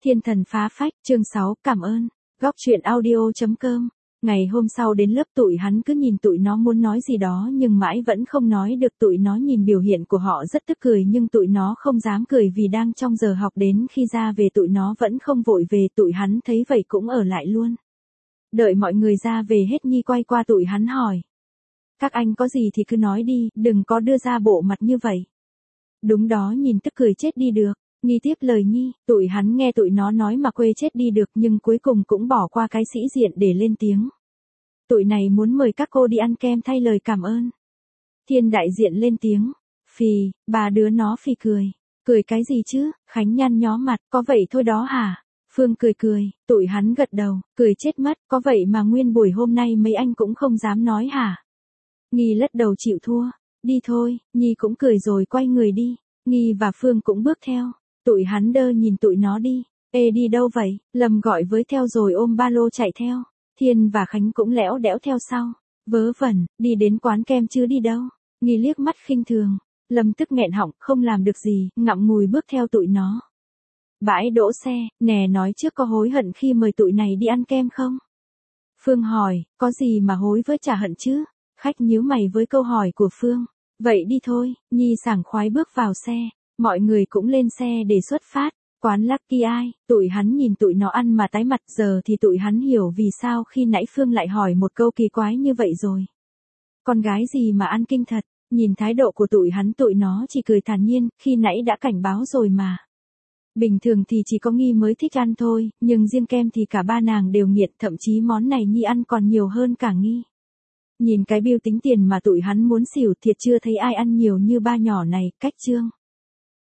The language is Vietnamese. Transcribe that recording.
Thiên thần phá phách, chương 6, cảm ơn. Góc truyện audio.com. Ngày hôm sau đến lớp tụi hắn cứ nhìn tụi nó muốn nói gì đó nhưng mãi vẫn không nói được. Tụi nó nhìn biểu hiện của họ rất tức cười nhưng tụi nó không dám cười vì đang trong giờ học. Đến khi ra về tụi nó vẫn không vội về, tụi hắn thấy vậy cũng ở lại luôn. Đợi mọi người ra về hết Nhi quay qua tụi hắn hỏi. Các anh có gì thì cứ nói đi, đừng có đưa ra bộ mặt như vậy. Đúng đó, nhìn tức cười chết đi được. Nhi tiếp lời Nhi, tụi hắn nghe tụi nó nói mà quê chết đi được nhưng cuối cùng cũng bỏ qua cái sĩ diện để lên tiếng. Tụi này muốn mời các cô đi ăn kem thay lời cảm ơn. Thiên đại diện lên tiếng. Phì, ba đứa nó phì cười. Cười cái gì chứ, Khánh nhăn nhó mặt, có vậy thôi đó hả? Phương cười cười, tụi hắn gật đầu, cười chết mất, có vậy mà nguyên buổi hôm nay mấy anh cũng không dám nói hả? Nghi lắc đầu chịu thua, đi thôi, Nhi cũng cười rồi quay người đi. Nghi và Phương cũng bước theo. Tụi hắn đơ nhìn tụi nó đi. Ê đi đâu vậy? Lâm gọi với theo rồi ôm ba lô chạy theo. Thiên và Khánh cũng lẽo đẽo theo sau. Vớ vẩn, đi đến quán kem chứ đi đâu. Nghi liếc mắt khinh thường. Lâm tức nghẹn họng, không làm được gì, ngậm ngùi bước theo tụi nó. Bãi đỗ xe, nè nói trước có hối hận khi mời tụi này đi ăn kem không? Phương hỏi, có gì mà hối với chả hận chứ? Khách nhíu mày với câu hỏi của Phương. Vậy đi thôi, Nhi sảng khoái bước vào xe. Mọi người cũng lên xe để xuất phát. Quán Lucky Eye, tụi hắn nhìn tụi nó ăn mà tái mặt. Giờ thì tụi hắn hiểu vì sao khi nãy Phương lại hỏi một câu kỳ quái như vậy rồi. Con gái gì mà ăn kinh thật. Nhìn thái độ của tụi hắn tụi nó chỉ cười thản nhiên, khi nãy đã cảnh báo rồi mà. Bình thường thì chỉ có Nghi mới thích ăn thôi, nhưng riêng kem thì cả ba nàng đều nghiện, thậm chí món này Nhi ăn còn nhiều hơn cả Nghi. Nhìn cái bill tính tiền mà tụi hắn muốn xỉu, thiệt chưa thấy ai ăn nhiều như ba nhỏ này. Cách chương.